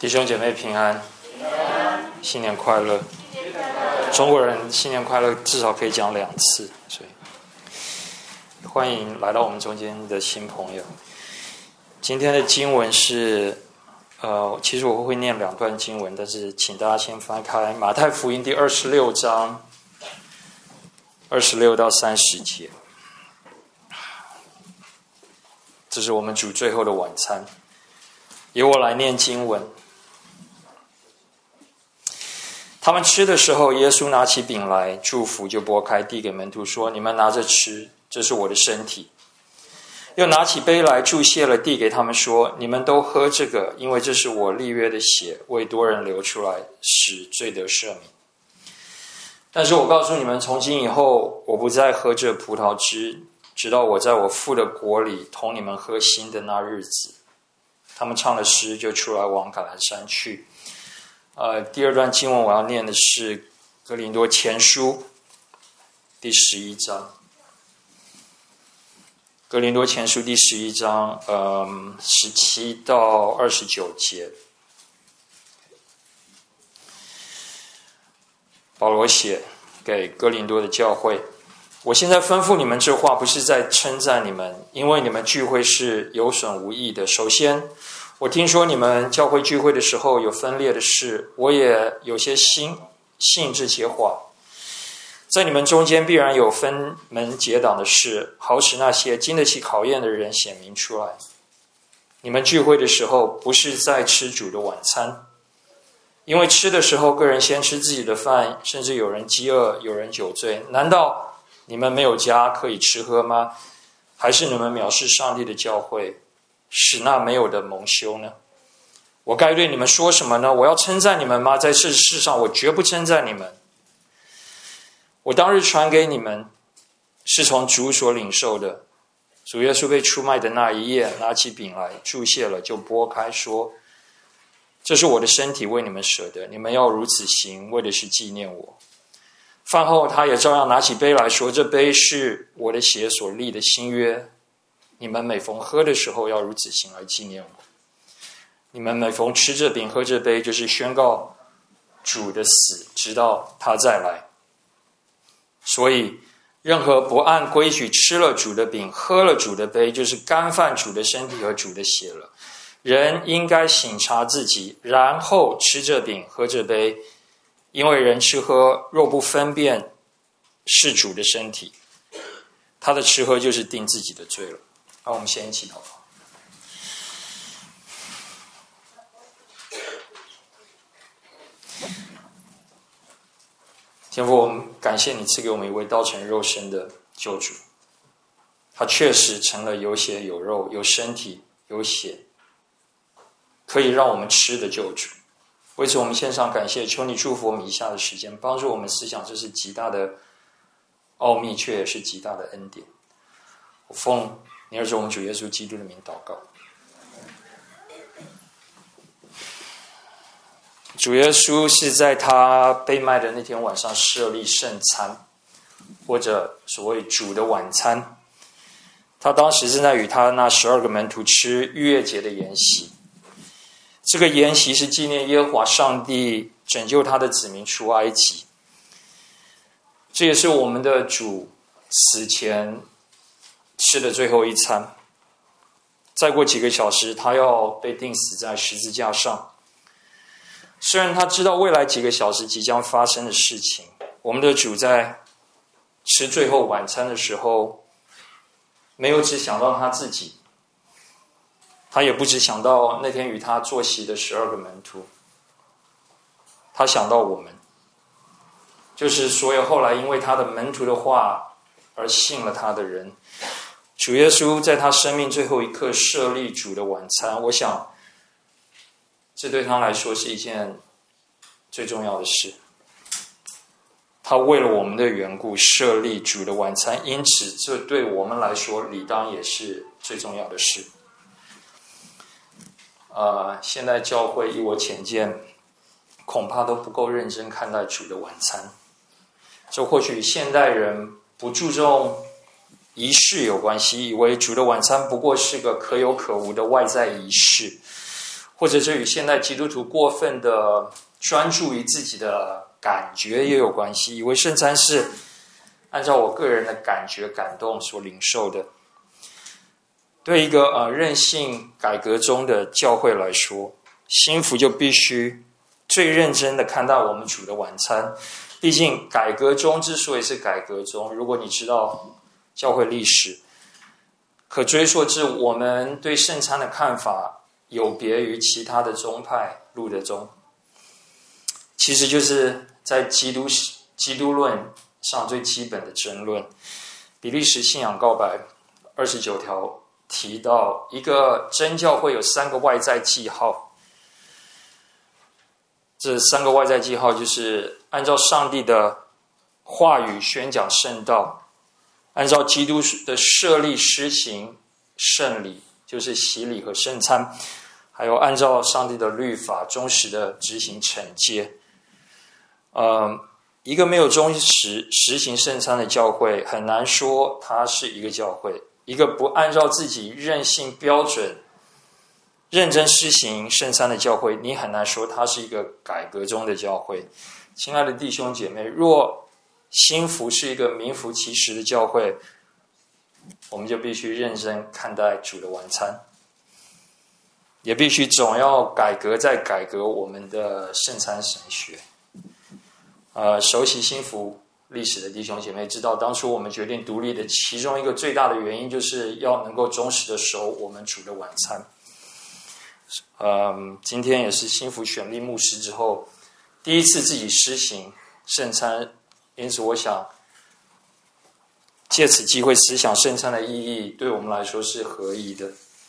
弟兄姐妹平安，新年快乐！中国人新年快乐至少可以讲2次，所以欢迎来到我们中间的新朋友。今天的经文是，其实我会念2段经文，但是请大家先翻开马太福音第26章26到30节。这是我们主最后的晚餐，由我来念经文。他们吃的时候，耶稣拿起饼来，祝福就拨开，递给门徒说：“你们拿着吃，这是我的身体。”又拿起杯来，祝谢了，递给他们说：“你们都喝这个，因为这是我立约的血，为多人流出来，使罪得赦免。但是我告诉你们，从今以后，我不再喝这葡萄汁，直到我在我父的国里同你们喝新的那日子。”他们唱了诗，就出来往橄榄山去。第2段经文我要念的是哥林多前书第11章。哥林多前书第11章17到29节。保罗写给哥林多的教会：我现在吩咐你们这话，不是在称赞你们，因为你们聚会是有损无益的。首先，我听说你们教会聚会的时候有分裂的事，我也有些信这些话。在你们中间必然有分门结党的事，好使那些经得起考验的人显明出来。你们聚会的时候，不是在吃主的晚餐，因为吃的时候，个人先吃自己的饭，甚至有人饥饿，有人酒醉。难道你们没有家可以吃喝吗？还是你们藐视上帝的教会，使那没有的蒙羞呢？我该对你们说什么呢？我要称赞你们吗？在这世上，我绝不称赞你们。我当日传给你们，是从主所领受的。主耶稣被出卖的那一夜，拿起饼来，祝谢了，就拨开，说：“这是我的身体，为你们舍的，你们要如此行，为的是纪念我。”饭后，他也照样拿起杯来说：“这杯是我的血所立的新约，你们每逢喝的时候，要如此行来纪念我。你们每逢吃这饼喝这杯，就是宣告主的死，直到他再来。所以，任何不按规矩吃了主的饼，喝了主的杯，就是干犯主的身体和主的血了。人应该省察自己，然后吃这饼喝这杯。因为人吃喝若不分辨是主的身体，他的吃喝就是定自己的罪了。”好，我们先一起祷告。天父，我们感谢你赐给我们一位道成肉身的救主，他确实成了有血有肉、有身体有血，可以让我们吃的救主。为此我们献上感谢，求你祝福我们以下的时间，帮助我们思想这是极大的奥秘，却也是极大的恩典。我奉你儿子我们主耶稣基督的名祷告。主耶稣是在他被卖的那天晚上设立圣餐，或者所谓主的晚餐。他当时正在与他那12个门徒吃逾越节的筵席。这个筵席是纪念耶和华上帝拯救他的子民出埃及。这也是我们的主死前吃的最后一餐。再过几个小时，他要被钉死在十字架上。虽然他知道未来几个小时即将发生的事情，我们的主在吃最后晚餐的时候，没有只想到他自己，他也不只想到那天与他坐席的12个门徒，他想到我们，就是所有后来因为他的门徒的话而信了他的人。主耶稣在他生命最后一刻设立主的晚餐，我想这对他来说是一件最重要的事。他为了我们的缘故设立主的晚餐，因此这对我们来说理当也是最重要的事。现在教会依我浅见，恐怕都不够认真看待主的晚餐。这或许与现代人不注重仪式有关系，以为主的晚餐不过是个可有可无的外在仪式。 或者这与现代基督徒过分的专注于自己的感觉也有关系，以为圣餐是按照我个人的感觉感动所领受的。对一个任性改革中的教会来说，新福就必须最认真的看待我们主的晚餐。毕竟改革中之所以是改革中，如果你知道教会历史，可追溯至我们对圣餐的看法有别于其他的宗派路德宗，其实就是在基督论上最基本的争论。比利时信仰告白29条提到，一个真教会有3个外在记号，这3个外在记号就是按照上帝的话语宣讲圣道，按照基督的设立施行圣礼，就是洗礼和圣餐，还有按照上帝的律法忠实的执行惩戒。一个没有忠实实行圣餐的教会，很难说它是一个教会。一个不按照自己任性标准认真施行圣餐的教会，你很难说它是一个改革中的教会。亲爱的弟兄姐妹，若新福是一个名副其实的教会，我们就必须认真看待主的晚餐，也必须总要改革再改革我们的圣餐神学。熟悉新福历史的弟兄姐妹知道，当初我们决定独立的其中一个最大的原因，就是要能够忠实的守我们主的晚餐。今天也是新福选立牧师之后第一次自己施行圣餐，因此我想借此机会思想圣餐的意义，对我们来说是合宜的。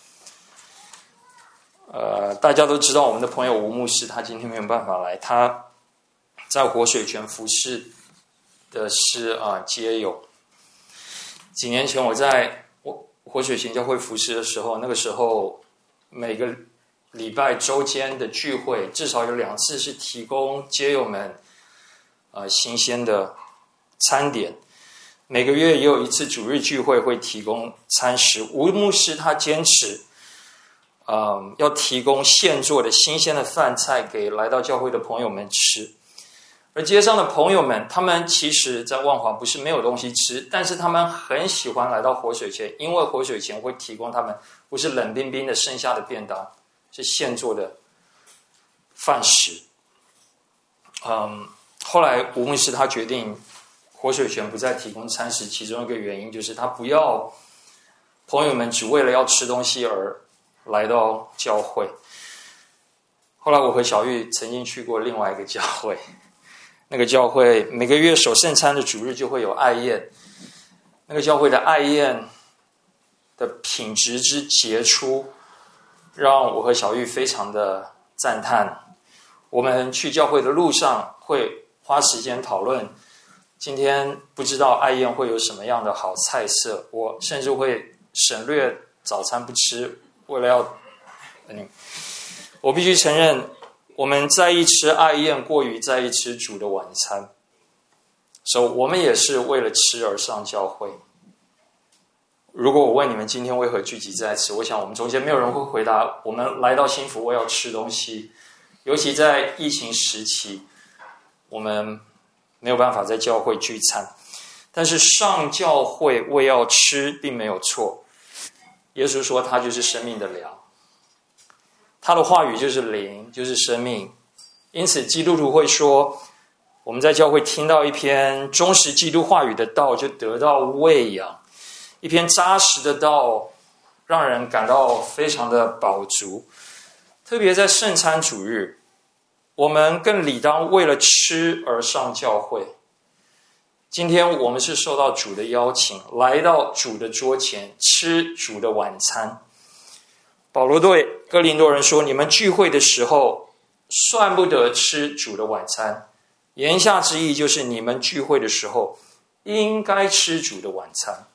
大家都知道我们的朋友吴牧师，他今天没有办法来，他在活水泉服侍的是街友。几年前我在活水泉教会服侍的时候，那个时候每个礼拜周间的聚会至少有2次是提供街友们新鲜的餐点，每个月也有1次主日聚会会提供餐食。吴牧师他坚持要提供现做的新鲜的饭菜给来到教会的朋友们吃。而街上的朋友们，他们其实在万华不是没有东西吃，但是他们很喜欢来到活水泉，因为活水泉会提供他们不是冷冰冰的剩下的便当，是现做的饭食。后来吴牧师他决定活水泉不再提供餐食，其中一个原因就是他不要朋友们只为了要吃东西而来到教会。后来我和小玉曾经去过另外一个教会，那个教会每个月守圣餐的主日就会有爱宴，那个教会的爱宴的品质之杰出，让我和小玉非常的赞叹。我们去教会的路上会花时间讨论，今天不知道爱宴会有什么样的好菜色，我甚至会省略早餐不吃，为了要我必须承认，我们在意吃爱宴过于在意吃主的晚餐，所以我们也是为了吃而上教会。如果我问你们今天为何聚集在此，我想我们中间没有人会回答我们来到新福为要吃东西。尤其在疫情时期，我们没有办法在教会聚餐，但是上教会为要吃并没有错。耶稣说他就是生命的粮，他的话语就是灵，就是生命。因此基督徒会说，我们在教会听到一篇忠实基督话语的道，就得到喂养，一篇扎实的道让人感到非常的饱足。特别在圣餐主日，我们更理当为了吃而上教会。今天我们是受到主的邀请，来到主的桌前，吃主的晚餐。保罗对哥林多人说，你们聚会的时候算不得吃主的晚餐，言下之意就是你们聚会的时候应该吃主的晚餐。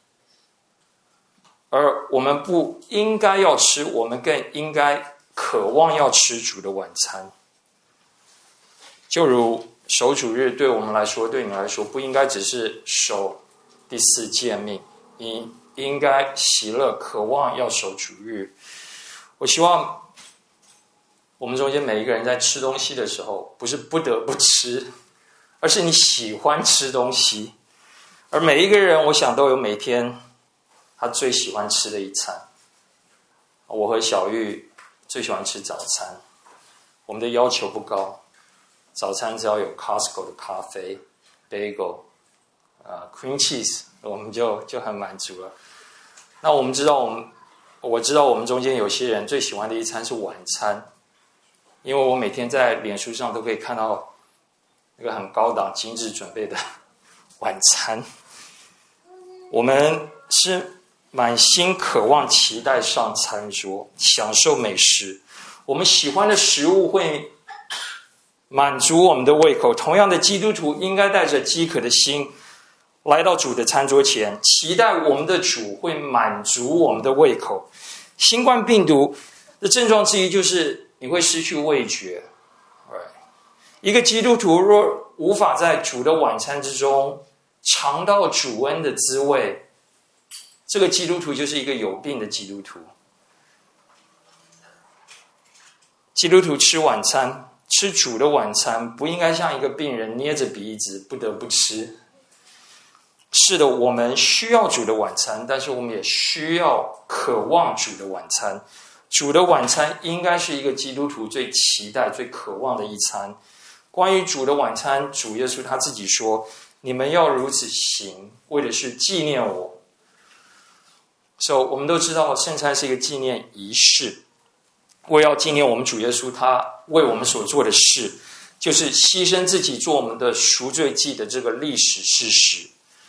而我们不应该要吃，我们更应该渴望要吃主的晚餐。就如守主日对我们来说，对你来说不应该只是守第4诫命，你应该喜乐渴望要守主日。我希望我们中间每一个人在吃东西的时候，不是不得不吃，而是你喜欢吃东西。而每一个人，我想都有每天他最喜欢吃的一餐。我和小玉最喜欢吃早餐，我们的要求不高，早餐只要有 Costco 的咖啡、bagel、cream cheese， 我们就很满足了。那我知道我们中间有些人最喜欢的一餐是晚餐，因为我每天在脸书上都可以看到那个很高档、精致准备的晚餐。我们是满心渴望、期待上餐桌，享受美食。我们喜欢的食物会满足我们的胃口。同样的，基督徒应该带着饥渴的心来到主的餐桌前，期待我们的主会满足我们的胃口。新冠病毒的症状之一就是你会失去味觉。一个基督徒若无法在主的晚餐之中尝到主恩的滋味，这个基督徒就是一个有病的基督徒。基督徒吃晚餐，吃主的晚餐，不应该像一个病人捏着鼻子不得不吃。是的，我们需要主的晚餐，但是我们也需要渴望主的晚餐。主的晚餐应该是一个基督徒最期待、最渴望的一餐。关于主的晚餐，主耶稣他自己说：“你们要如此行，为的是纪念我。”我们都知道圣餐是一个纪念仪式，为要纪念我们主耶稣他为我们所做的事，就是牺牲自己做我们的赎罪祭的这个历史事实。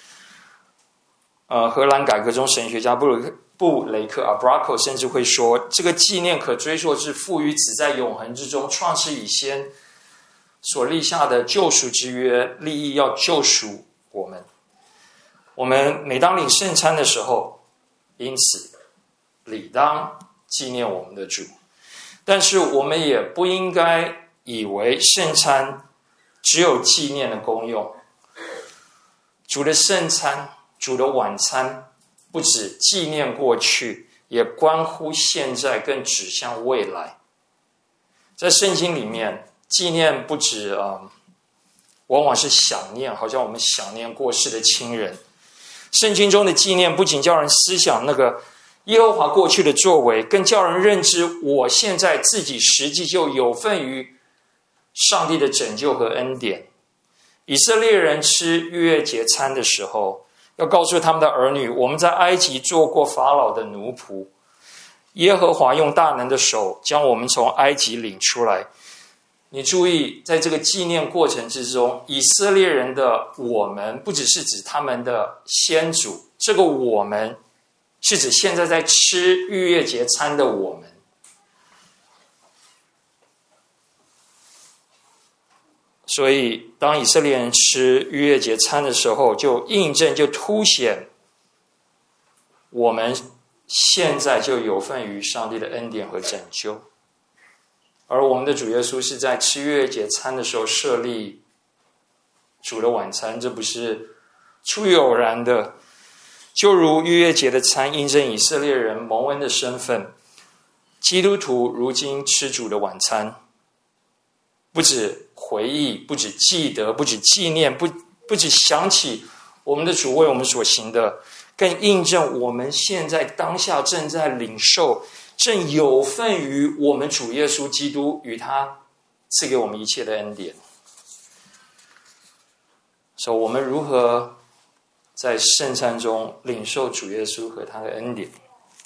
荷兰改革中神学家布雷克 Abrako 甚至会说，这个纪念可追溯至父与子在永恒之中创世以先所立下的救赎之约，立意要救赎我们。我们每当领圣餐的时候，因此理当纪念我们的主，但是我们也不应该以为圣餐只有纪念的功用。主的圣餐，主的晚餐，不只纪念过去，也关乎现在，更指向未来。在圣经里面，纪念不止往往是想念，好像我们想念过世的亲人。圣经中的纪念不仅叫人思想那个耶和华过去的作为，更叫人认知我现在自己实际就有份于上帝的拯救和恩典。以色列人吃逾越节餐的时候，要告诉他们的儿女，我们在埃及做过法老的奴仆，耶和华用大能的手将我们从埃及领出来。你注意，在这个纪念过程之中，以色列人的我们不只是指他们的先祖，这个我们是指现在在吃逾越节餐的我们。所以当以色列人吃逾越节餐的时候，就印证，就凸显我们现在就有份于上帝的恩典和拯救。而我们的主耶稣是在吃逾越节餐的时候设立主的晚餐，这不是出于偶然的。就如逾越节的餐印证以色列人蒙恩的身份，基督徒如今吃主的晚餐，不只回忆，不只记得，不只纪念，不只想起我们的主为我们所行的，更印证我们现在当下正在领受，正有份于我们主耶稣基督与他赐给我们一切的恩典。我们如何在圣餐中领受主耶稣和他的恩典？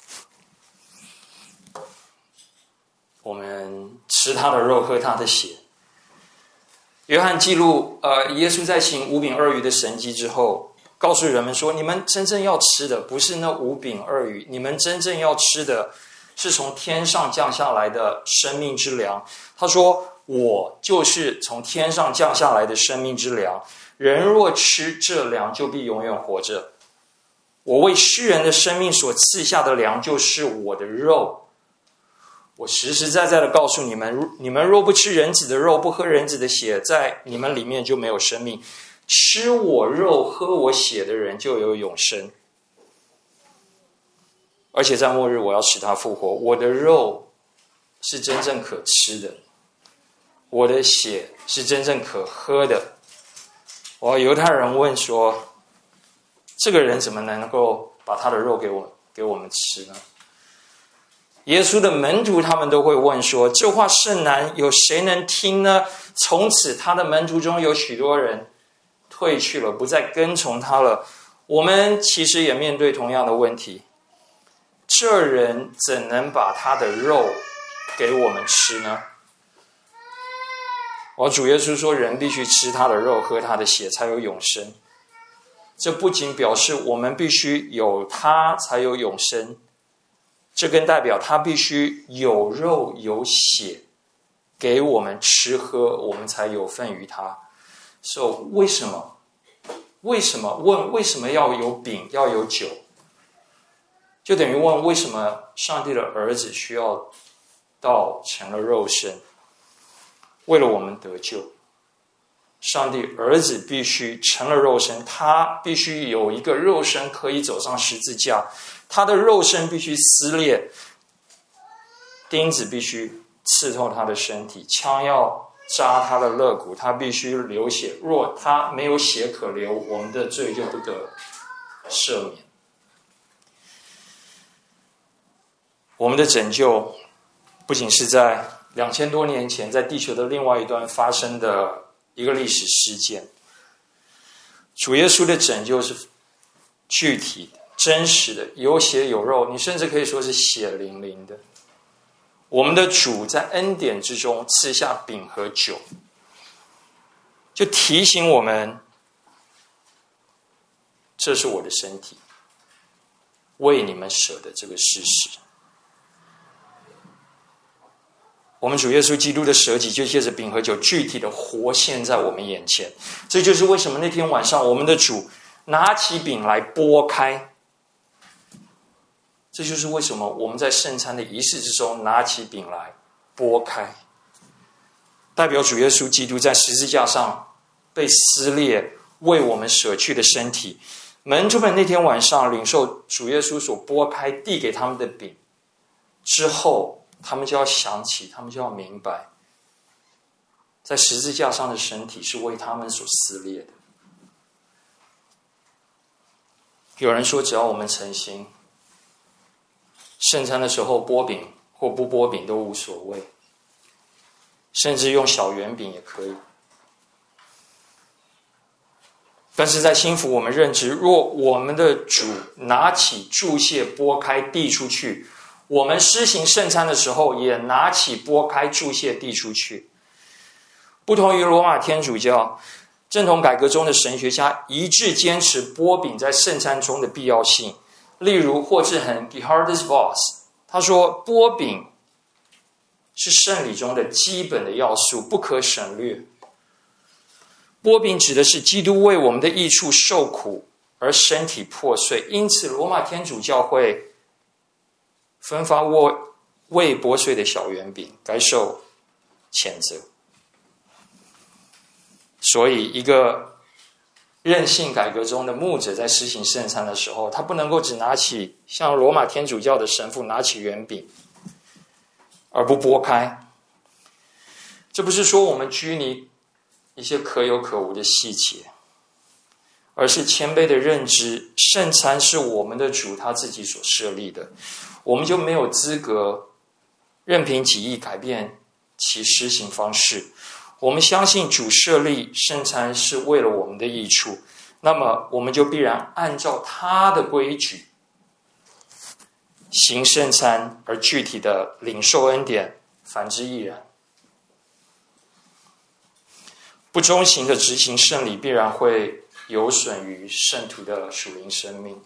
我们吃他的肉，喝他的血。约翰记录耶稣在行5饼2鱼的神迹之后，告诉人们说，你们真正要吃的不是那5饼2鱼，你们真正要吃的是从天上降下来的生命之粮。他说，我就是从天上降下来的生命之粮，人若吃这粮，就必永远活着。我为世人的生命所赐下的粮，就是我的肉。我实实在在的告诉你们，你们若不吃人子的肉，不喝人子的血，在你们里面就没有生命。吃我肉喝我血的人就有永生，而且在末日我要使他复活。我的肉是真正可吃的，我的血是真正可喝的。犹太人问说，这个人怎么能够把他的肉给我们吃呢？耶稣的门徒他们都会问说，这话甚难，有谁能听呢？从此他的门徒中有许多人退去了，不再跟从他了。我们其实也面对同样的问题，这人怎能把他的肉给我们吃呢？主耶稣说，人必须吃他的肉，喝他的血，才有永生。这不仅表示我们必须有他才有永生，这更代表他必须有肉有血给我们吃喝，我们才有份于他。所以为什么要有饼要有酒，就等于问为什么上帝的儿子需要道成了肉身，为了我们得救。上帝儿子必须成了肉身，他必须有一个肉身可以走上十字架，他的肉身必须撕裂，钉子必须刺透他的身体，枪要扎他的肋骨，他必须流血，若他没有血可流，我们的罪就不得赦免。我们的拯救不仅是在2000多年前在地球的另外一端发生的一个历史事件，主耶稣的拯救是具体的、真实的，有血有肉，你甚至可以说是血淋淋的。我们的主在恩典之中赐下饼和酒，就提醒我们，这是我的身体，为你们舍的这个事实。我们主耶稣基督的舍己，就借着饼和酒具体的活现在我们眼前。这就是为什么那天晚上我们的主拿起饼来拨开，这就是为什么我们在圣餐的仪式之中拿起饼来拨开，代表主耶稣基督在十字架上被撕裂，为我们舍去的身体。门徒们那天晚上领受主耶稣所拨开递给他们的饼之后，他们就要想起，他们就要明白，在十字架上的身体是为他们所撕裂的。有人说，只要我们诚心，圣餐的时候拨饼或不拨饼都无所谓，甚至用小圆饼也可以。但是在心腹我们认知，若我们的主拿起祝谢拨开递出去，我们施行圣餐的时候也拿起拨开祝谢递出去。不同于罗马天主教，正统改革中的神学家一致坚持拨饼在圣餐中的必要性。例如霍志恒 Gerhardus Voss 他说，拨饼是圣礼中的基本的要素，不可省略。拨饼指的是基督为我们的益处受苦而身体破碎，因此罗马天主教会分发未剥碎的小圆饼，该受谴责。所以一个任性改革中的牧者在施行圣餐的时候，他不能够只拿起像罗马天主教的神父拿起圆饼而不拨开。这不是说我们拘泥一些可有可无的细节，而是谦卑的认知，圣餐是我们的主他自己所设立的，我们就没有资格任凭己意改变其施行方式。我们相信主设立圣餐是为了我们的益处，那么我们就必然按照他的规矩行圣餐，而具体的领受恩典，反之亦然。不忠行的执行圣礼，必然会有损于圣徒的属灵生命。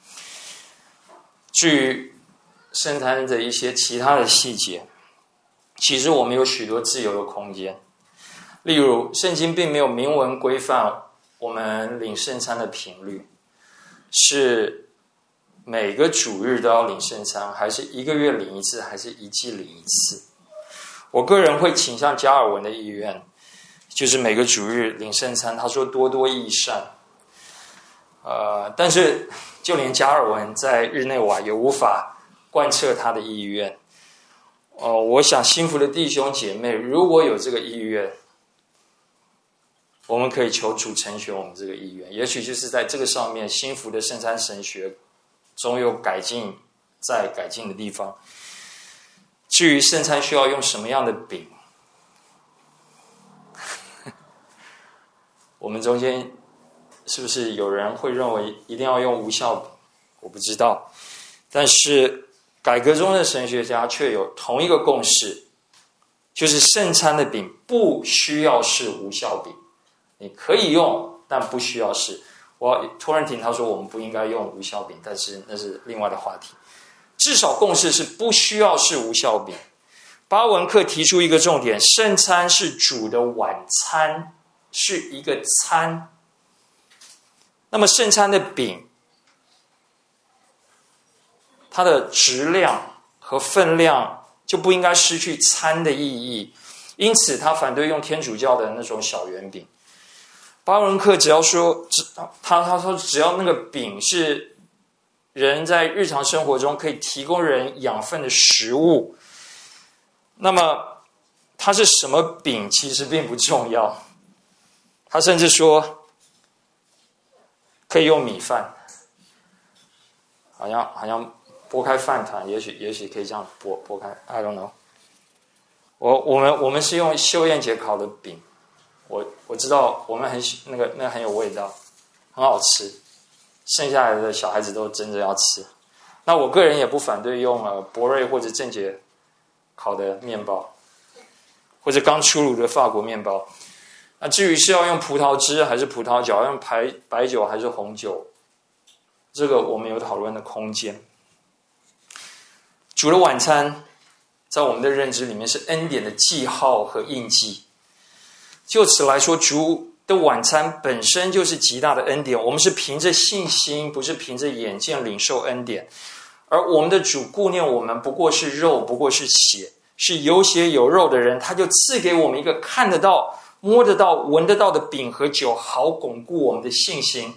至于圣餐的一些其他的细节，其实我们有许多自由的空间。例如，圣经并没有明文规范我们领圣餐的频率，是每个主日都要领圣餐，还是1个月领一次，还是1季领一次。我个人会倾向加尔文的意愿，就是每个主日领圣餐，他说多多益善。但是就连加尔文在日内瓦也无法贯彻他的意愿。 我想幸福的弟兄姐妹，如果有这个意愿，我们可以求主成全我们这个意愿。也许就是在这个上面，幸福的圣餐神学总有改进再改进的地方。至于圣餐需要用什么样的饼，我们中间是不是有人会认为一定要用无酵饼？我不知道，但是改革中的神学家却有同一个共识，就是圣餐的饼不需要是无酵饼，你可以用，但不需要是。突然听他说我们不应该用无酵饼，但是那是另外的话题。至少共识是不需要是无酵饼。巴文克提出一个重点，圣餐是主的晚餐，是一个餐。那么圣餐的饼，它的质量和分量就不应该失去餐的意义，因此他反对用天主教的那种小圆饼。巴文克只要说，他说只要那个饼是人在日常生活中可以提供人养分的食物，那么它是什么饼其实并不重要。他甚至说可以用米饭，好像剥开饭团，也许可以这样剥开 ，I don't know。我们是用秀燕姐烤的饼，我知道我们那个很有味道，很好吃，剩下来的小孩子都争着要吃。那我个人也不反对用博瑞或者正杰烤的面包，或者刚出炉的法国面包。那至于是要用葡萄汁还是葡萄酒，要用白酒还是红酒，这个我们有讨论的空间。主的晚餐在我们的认知里面是恩典的记号和印记，就此来说，主的晚餐本身就是极大的恩典。我们是凭着信心，不是凭着眼见领受恩典。而我们的主顾念我们不过是肉，不过是血，是有血有肉的人，他就赐给我们一个看得到、摸得到、闻得到的饼和酒，好巩固我们的信心。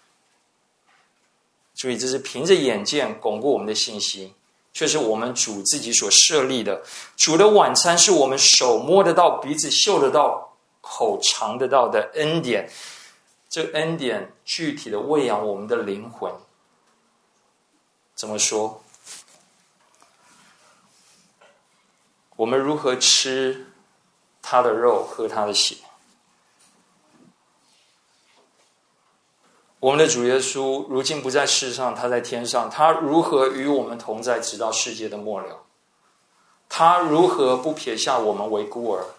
所以这是凭着眼见巩固我们的信心，却是我们主自己所设立的。主的晚餐是我们手摸得到、鼻子嗅得到、口尝得到的恩典。这恩典具体的喂养我们的灵魂。怎么说？我们如何吃他的肉，喝他的血？我们的主耶稣如今不在世上，他在天上，他如何与我们同在，直到世界的末了？他如何不撇下我们为孤儿？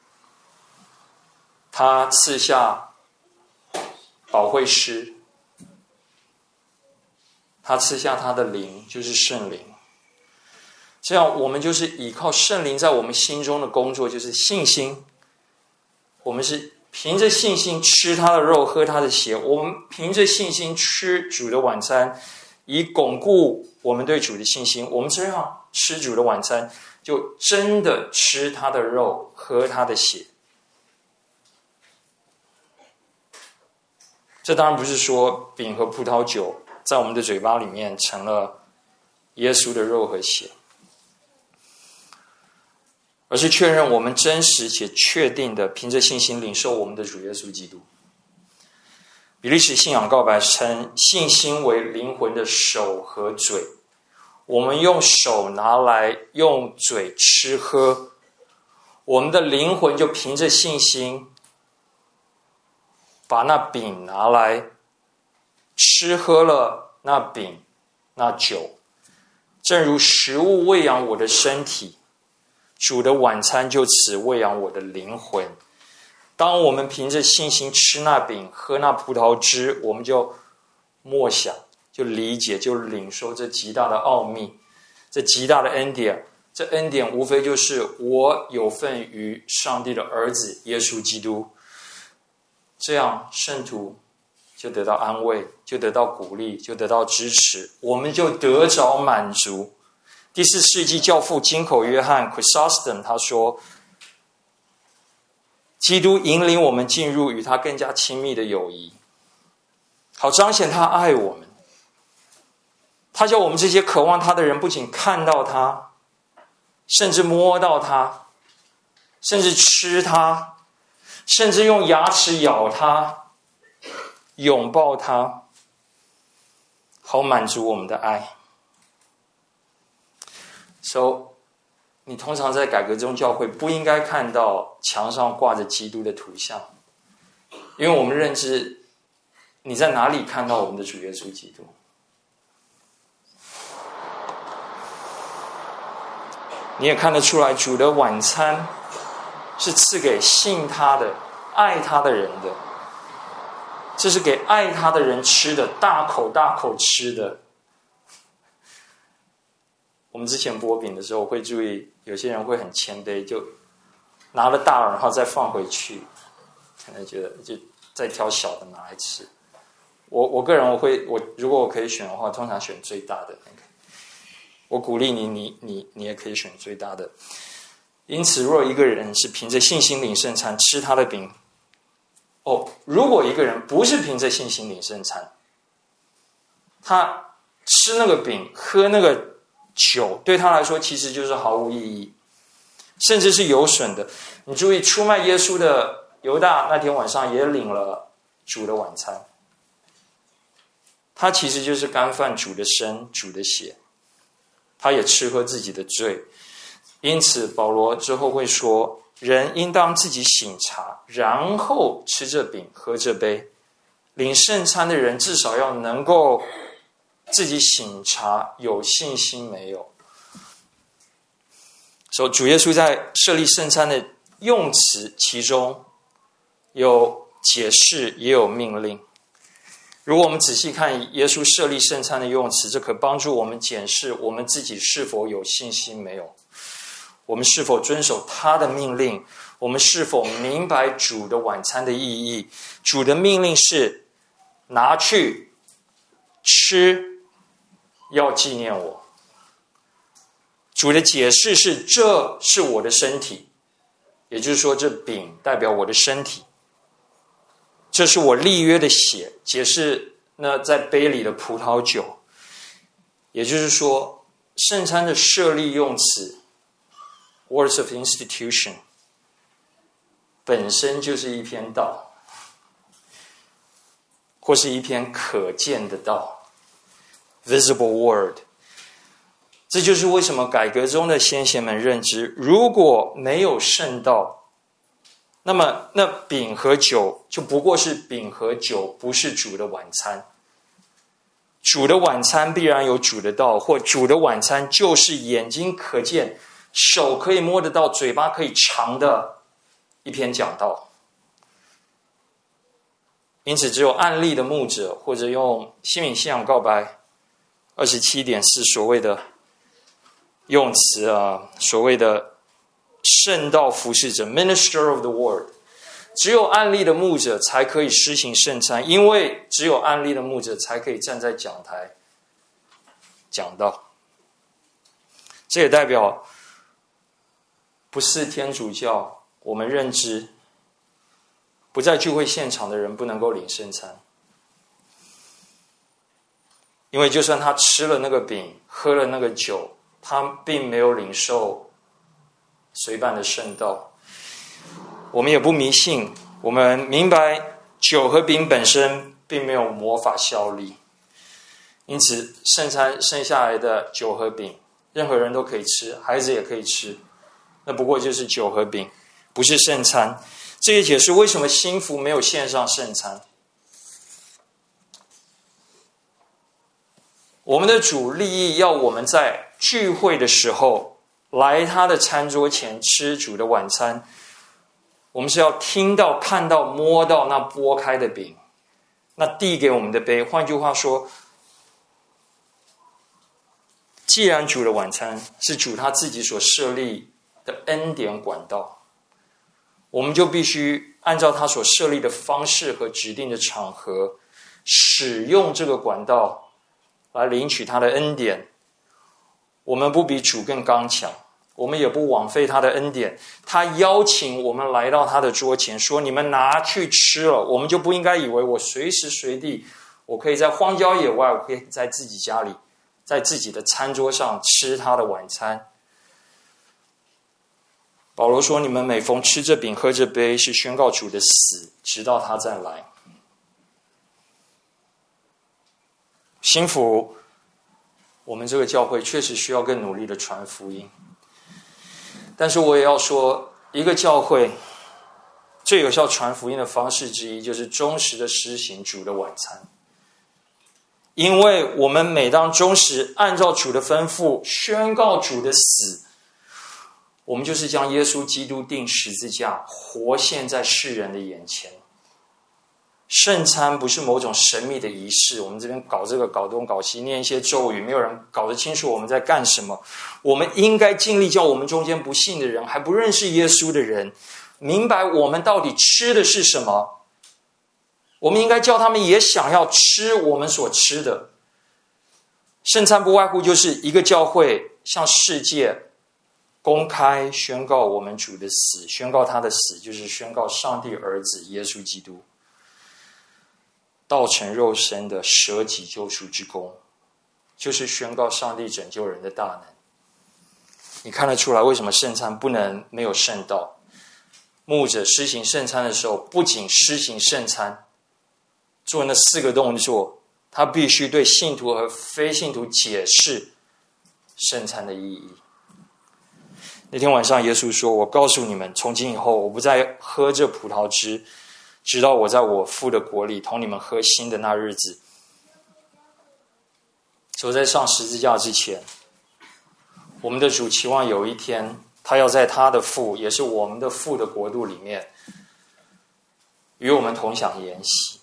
他赐下保惠师，他赐下他的灵，就是圣灵。这样我们就是依靠圣灵在我们心中的工作，就是信心。我们是凭着信心吃他的肉，喝他的血。我们凭着信心吃主的晚餐，以巩固我们对主的信心。我们这样吃主的晚餐，就真的吃他的肉，喝他的血。这当然不是说饼和葡萄酒在我们的嘴巴里面成了耶稣的肉和血，而是确认我们真实且确定的凭着信心领受我们的主耶稣基督。比利时信仰告白称信心为灵魂的手和嘴，我们用手拿来用嘴吃喝，我们的灵魂就凭着信心把那饼拿来吃喝了那饼那酒，正如食物喂养我的身体，主的晚餐就此喂养我的灵魂。当我们凭着信心吃那饼喝那葡萄汁，我们就默想，就理解，就领受这极大的奥秘，这极大的恩典。这恩典无非就是我有份于上帝的儿子耶稣基督，这样圣徒就得到安慰，就得到鼓励，就得到支持，我们就得着满足。第4世纪教父金口约翰 Chrysostom 他说，基督引领我们进入与他更加亲密的友谊，好彰显他爱我们。他叫我们这些渴望他的人不仅看到他， 甚至摸到它，甚至吃它，甚至用牙齿咬它，拥抱它，好满足我们的爱。So， 你通常在改革宗教会不应该看到墙上挂着基督的图像，因为我们认知你在哪里看到我们的主耶稣基督？你也看得出来，主的晚餐是赐给信他的、爱他的人的，这是给爱他的人吃的，大口大口吃的。我们之前剥饼的时候会注意，有些人会很谦卑，就拿了大然后再放回去，可能觉得就再挑小的拿来吃。我个人如果我可以选的话，通常选最大的那个。我鼓励你也可以选最大的。因此，若一个人是凭着信心领圣餐，吃他的饼，如果一个人不是凭着信心领圣餐，他吃那个饼，喝那个酒，对他来说其实就是毫无意义，甚至是有损的。你注意，出卖耶稣的犹大那天晚上也领了主的晚餐，他其实就是干犯主的身、主的血，他也吃喝自己的罪。因此保罗之后会说，人应当自己省察，然后吃这饼喝这杯。领圣餐的人至少要能够自己省察有信心没有。所以主耶稣在设立圣餐的用词，其中有解释也有命令。如果我们仔细看耶稣设立圣餐的用词，这可帮助我们检视我们自己是否有信心没有，我们是否遵守他的命令，我们是否明白主的晚餐的意义。主的命令是拿去吃，要纪念我。主的解释是这是我的身体，也就是说这饼代表我的身体，这是我立约的血，解释那在杯里的葡萄酒。也就是说，圣餐的设立用词 words of institution 本身就是一篇道，或是一篇可见的道 visible word。 这就是为什么改革中的先贤们认知，如果没有圣道，那么那饼和酒就不过是饼和酒，不是主的晚餐。主的晚餐必然有主的道，或主的晚餐就是眼睛可见、手可以摸得到、嘴巴可以尝的一篇讲道。因此只有案例的牧者，或者用新民信仰告白 27.4 所谓的用词所谓的圣道服侍者 Minister of the Word， 只有案例的牧者才可以施行圣餐，因为只有案例的牧者才可以站在讲台讲道。这也代表不是天主教我们认知不在聚会现场的人不能够领圣餐，因为就算他吃了那个饼喝了那个酒，他并没有领受随办的圣道。我们也不迷信，我们明白酒和饼本身并没有魔法效力，因此圣餐剩下来的酒和饼任何人都可以吃，孩子也可以吃，那不过就是酒和饼，不是圣餐。这也解释为什么新福没有献上圣餐。我们的主立意要我们在聚会的时候来他的餐桌前吃主的晚餐，我们是要听到、看到、摸到那拨开的饼，那递给我们的杯。换句话说，既然主的晚餐是主他自己所设立的恩典管道，我们就必须按照他所设立的方式和指定的场合使用这个管道来领取他的恩典。我们不比主更刚强，我们也不枉费他的恩典。他邀请我们来到他的桌前，说你们拿去吃了，我们就不应该以为我随时随地我可以在荒郊野外，我可以在自己家里，在自己的餐桌上吃他的晚餐。 保罗说：“你们每逢吃这饼、喝这杯，是宣告主的死，直到他再来。”心服，我们这个教会确实需要更努力的传福音。但是我也要说，一个教会最有效传福音的方式之一，就是忠实的施行主的晚餐。因为我们每当忠实按照主的吩咐宣告主的死，我们就是将耶稣基督钉十字架活现在世人的眼前。圣餐不是某种神秘的仪式，我们这边搞这个搞东搞西，念一些咒语，没有人搞得清楚我们在干什么。我们应该尽力叫我们中间不信的人，还不认识耶稣的人，明白我们到底吃的是什么。我们应该叫他们也想要吃我们所吃的。圣餐不外乎就是一个教会向世界公开宣告我们主的死，宣告他的死就是宣告上帝儿子耶稣基督道成肉身的舍己救赎之功，就是宣告上帝拯救人的大能。你看得出来为什么圣餐不能没有圣道？牧者施行圣餐的时候，不仅施行圣餐，做那4个动作，他必须对信徒和非信徒解释圣餐的意义。那天晚上耶稣说：“我告诉你们，从今以后我不再喝这葡萄汁，直到我在我父的国里同你们喝新的那日子。”走在上十字架之前，我们的主期望有一天他要在他的父，也是我们的父的国度里面与我们同享筵席。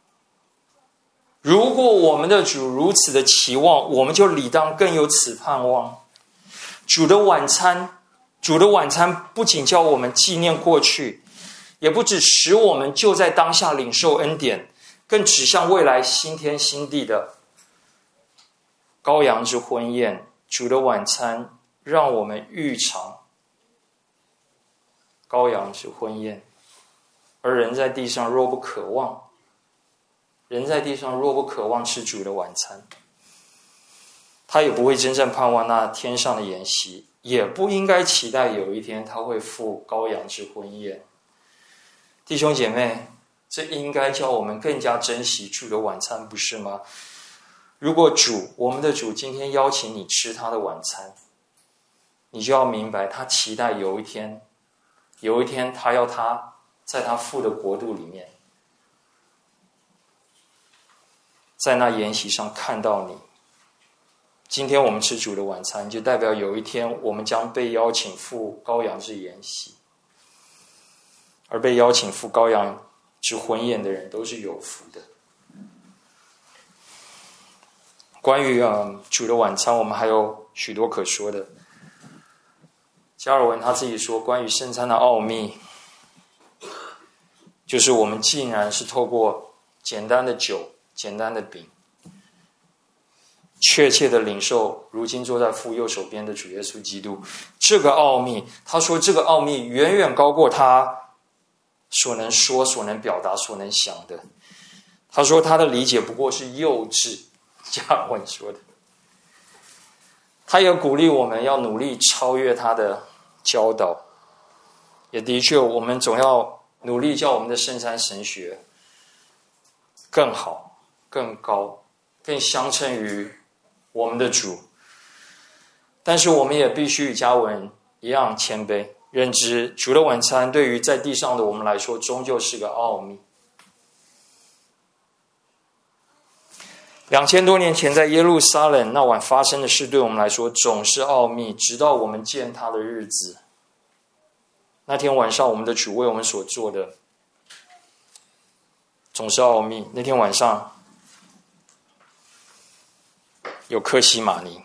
如果我们的主如此的期望，我们就理当更有此盼望。主的晚餐不仅叫我们纪念过去，也不只使我们就在当下领受恩典，更指向未来新天新地的羔羊之婚宴。主的晚餐让我们预尝羔羊之婚宴，而人在地上若不渴望吃主的晚餐，他也不会真正盼望那天上的筵席，也不应该期待有一天他会赴羔羊之婚宴。弟兄姐妹，这应该叫我们更加珍惜主的晚餐，不是吗？如果我们的主今天邀请你吃他的晚餐，你就要明白他期待有一天他要他在他父的国度里面，在那筵席上看到你。今天我们吃主的晚餐，就代表有一天我们将被邀请赴羔羊之筵席，而被邀请赴羔羊之婚宴的人都是有福的。关于主的晚餐，我们还有许多可说的。加尔文他自己说，关于圣餐的奥秘，就是我们竟然是透过简单的酒、简单的饼，确切的领受如今坐在父右手边的主耶稣基督。这个奥秘，他说这个奥秘远远高过他所能说、所能表达、所能想的。他说他的理解不过是幼稚，加尔文说的。他也鼓励我们要努力超越他的教导，也的确我们总要努力叫我们的圣餐神学更好、更高、更相称于我们的主。但是我们也必须与加文一样谦卑，认知主的晚餐对于在地上的我们来说终究是个奥秘。2000多年前在耶路撒冷那晚发生的事，对我们来说总是奥秘，直到我们见他的日子。那天晚上我们的主为我们所做的总是奥秘。那天晚上有客西马尼，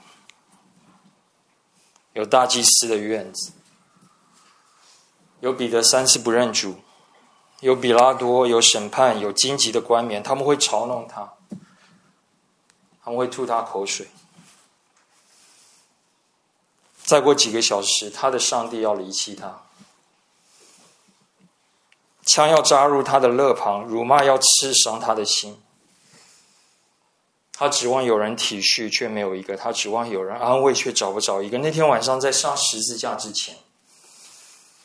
有大祭司的院子，有彼得3次不认主，有比拉多，有审判，有荆棘的冠冕，他们会嘲弄他，他们会吐他口水。再过几个小时，他的上帝要离弃他，枪要扎入他的肋旁，辱骂要刺伤他的心。他指望有人体恤，却没有一个；他指望有人安慰，却找不着一个。那天晚上在上十字架之前，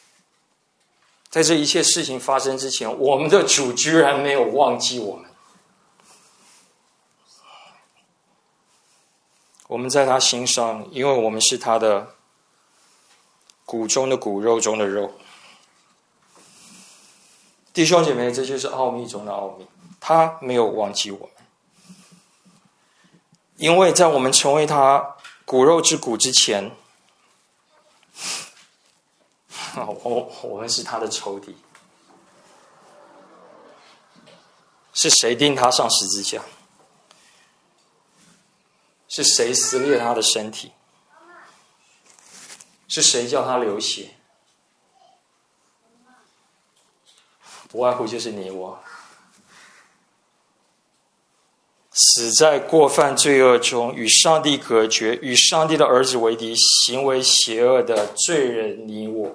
在这一切事情发生之前，我们的主居然没有忘记我们。我们在他心上，因为我们是他的骨中的骨，肉中的肉。弟兄姐妹，这就是奥秘中的奥秘，他没有忘记我们。因为在我们成为他骨肉之骨之前，我们是他的仇敌。是谁钉他上十字架？是谁撕裂他的身体？是谁叫他流血？不外乎就是你我。死在过犯罪恶中，与上帝隔绝，与上帝的儿子为敌，行为邪恶的罪人你我。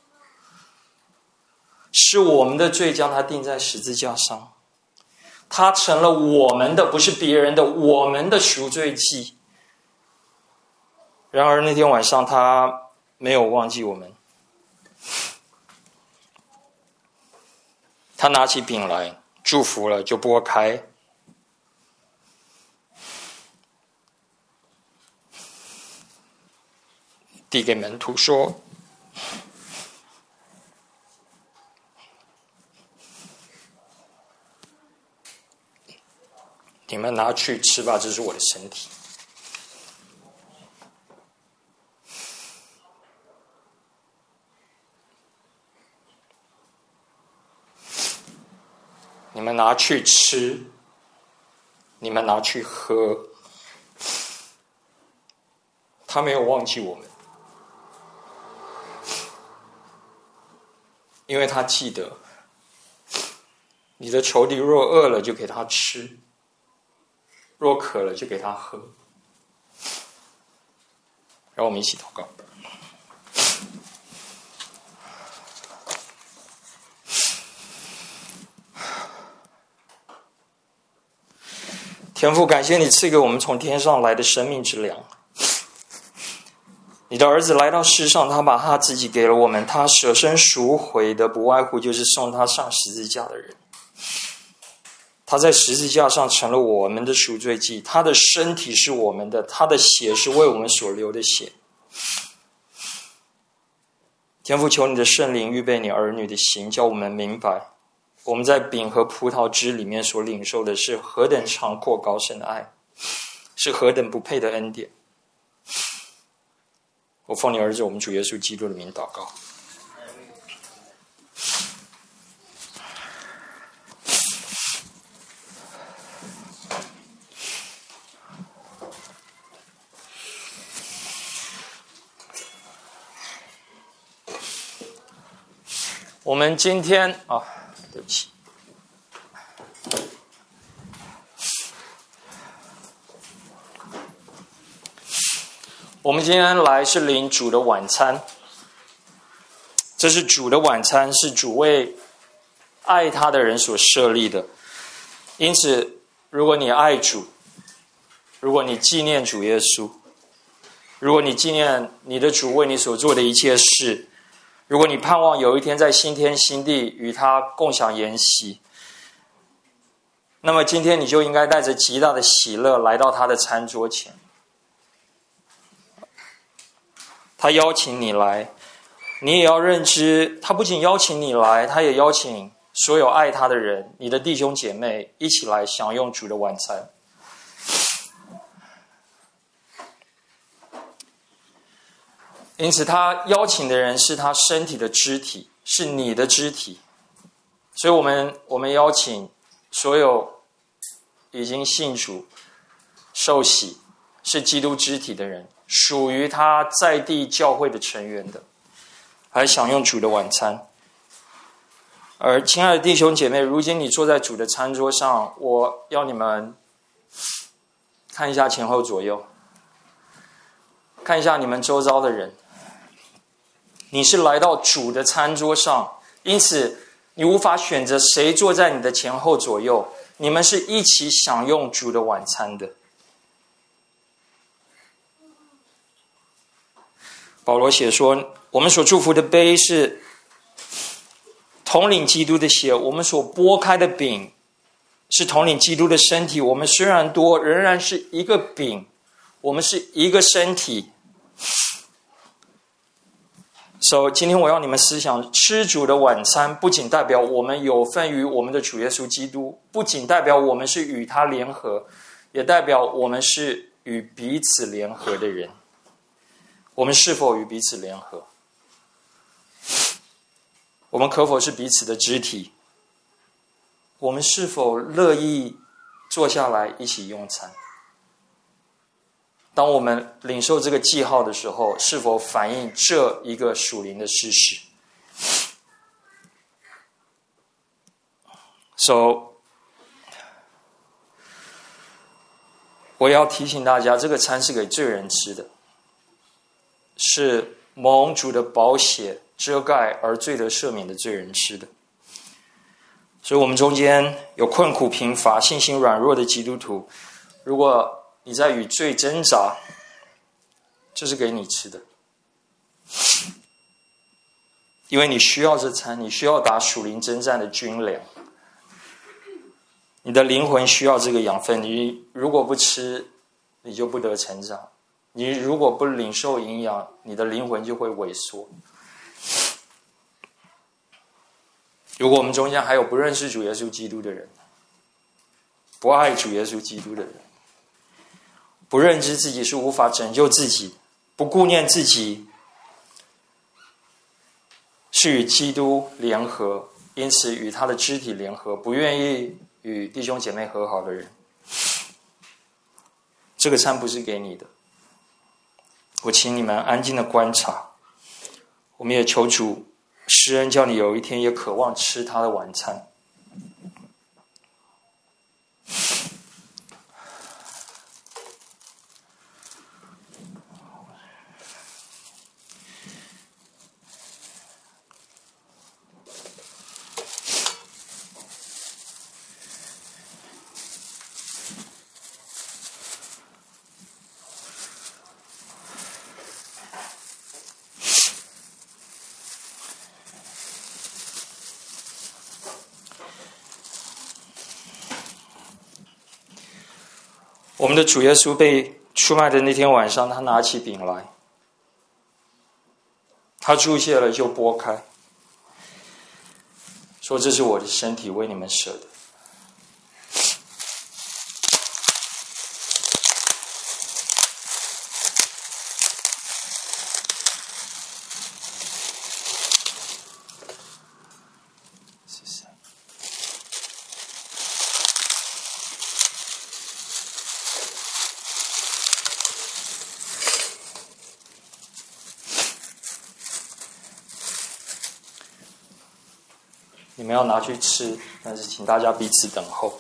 是我们的罪将他钉在十字架上，他成了我们的，不是别人的，我们的赎罪祭。然而那天晚上他没有忘记我们，他拿起饼来，祝福了，就拨开，递给门徒说：你们拿去吃吧，这是我的身体。你们拿去吃，你们拿去喝。他没有忘记我们，因为他记得，你的仇敌若饿了就给他吃，若渴了就给他喝。让我们一起祷告。天父，感谢你赐给我们从天上来的生命之粮。你的儿子来到世上，他把他自己给了我们，他舍身赎回的不外乎就是送他上十字架的人。他在十字架上成了我们的赎罪祭，他的身体是我们的，他的血是为我们所流的血。天父，求你的圣灵预备你儿女的心，叫我们明白我们在饼和葡萄汁里面所领受的是何等长阔高深的爱，是何等不配的恩典。我奉你儿子我们主耶稣基督的名祷告。我们今天对不起，我们今天来是领主的晚餐。这是主的晚餐，是主为爱他的人所设立的。因此，如果你爱主，如果你纪念主耶稣，如果你纪念你的主为你所做的一切事，如果你盼望有一天在新天新地与他共享筵席，那么今天你就应该带着极大的喜乐来到他的餐桌前。他邀请你来，你也要认知，他不仅邀请你来，他也邀请所有爱他的人，你的弟兄姐妹一起来享用主的晚餐。因此他邀请的人是他身体的肢体，是你的肢体。所以我们邀请所有已经信主受洗是基督肢体的人，属于他在地教会的成员的，来享用主的晚餐。而亲爱的弟兄姐妹，如今你坐在主的餐桌上，我要你们看一下前后左右，看一下你们周遭的人。你是来到主的餐桌上，因此你无法选择谁坐在你的前后左右，你们是一起享用主的晚餐的。保罗写说，我们所祝福的杯是统领基督的血，我们所拨开的饼是统领基督的身体。我们虽然多，仍然是一个饼，我们是一个身体。今天我要你们思想，吃主的晚餐不仅代表我们有份于我们的主耶稣基督，不仅代表我们是与他联合，也代表我们是与彼此联合的人。我们是否与彼此联合？我们可否是彼此的肢体？我们是否乐意坐下来一起用餐？当我们领受这个记号的时候，是否反映这一个属灵的事实？我要提醒大家，这个餐是给罪人吃的，是蒙主的宝血遮盖而罪得赦免的罪人吃的。所以我们中间有困苦贫乏、信心软弱的基督徒，如果你在与罪挣扎，这是给你吃的，因为你需要这餐，你需要打属灵征战的军粮，你的灵魂需要这个养分。你如果不吃，你就不得成长；你如果不领受营养，你的灵魂就会萎缩。如果我们中间还有不认识主耶稣基督的人，不爱主耶稣基督的人，不认知自己是无法拯救自己，不顾念自己是与基督联合，因此与他的肢体联合，不愿意与弟兄姐妹和好的人，这个餐不是给你的。我请你们安静的观察，我们也求主施恩，叫你有一天也渴望吃他的晚餐。我们的主耶稣被出卖的那天晚上，他拿起饼来，他注谢了就拨开，说这是我的身体，为你们舍的。你们要拿去吃，但是请大家彼此等候。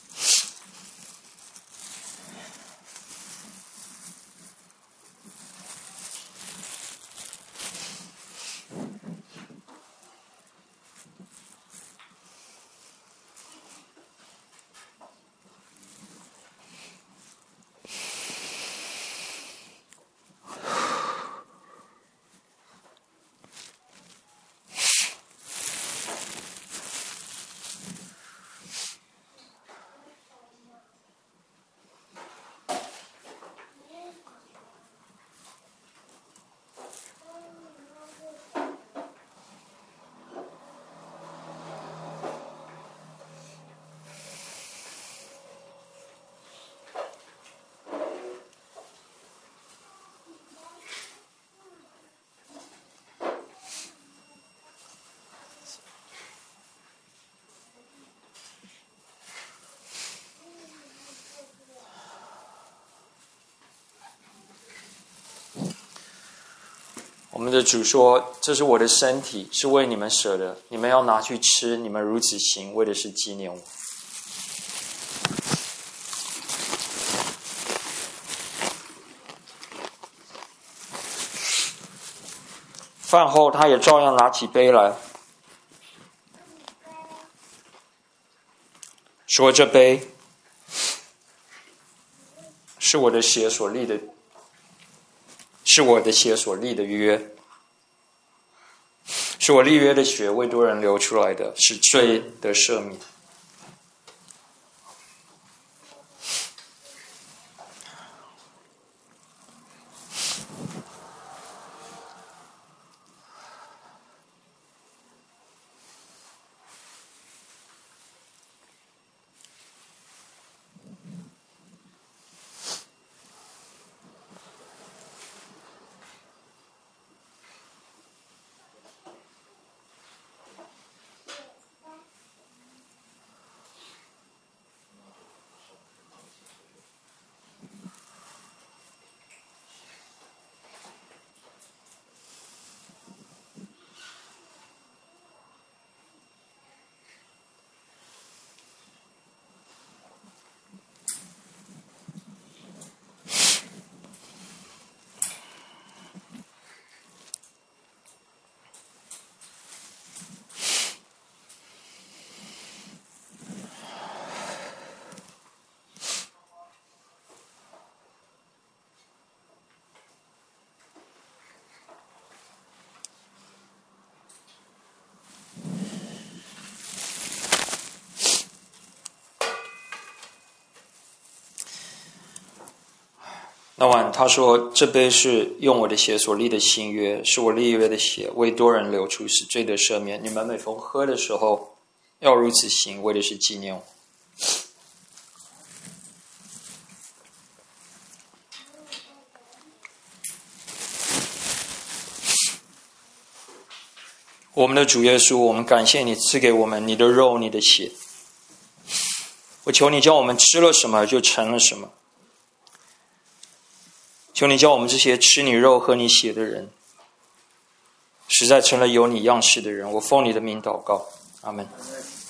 我们的主说，这是我的身体，是为你们舍的，你们要拿去吃，你们如此行，为的是纪念我。饭后他也照样拿起杯来，说这杯是我的血所立的，是我的血所立的约。 是我立约的血为多人流出来的，使罪得赦免。那晚他说，这杯是用我的血所立的新约，是我立约的血为多人流出，使罪得赦免。你们每逢喝的时候要如此行，为的是纪念我。我们的主耶稣，我们感谢你赐给我们你的肉你的血，我求你叫我们吃了什么就成了什么，求你叫我们这些吃你肉喝你血的人实在成了有你样式的人。我奉你的名祷告，阿们。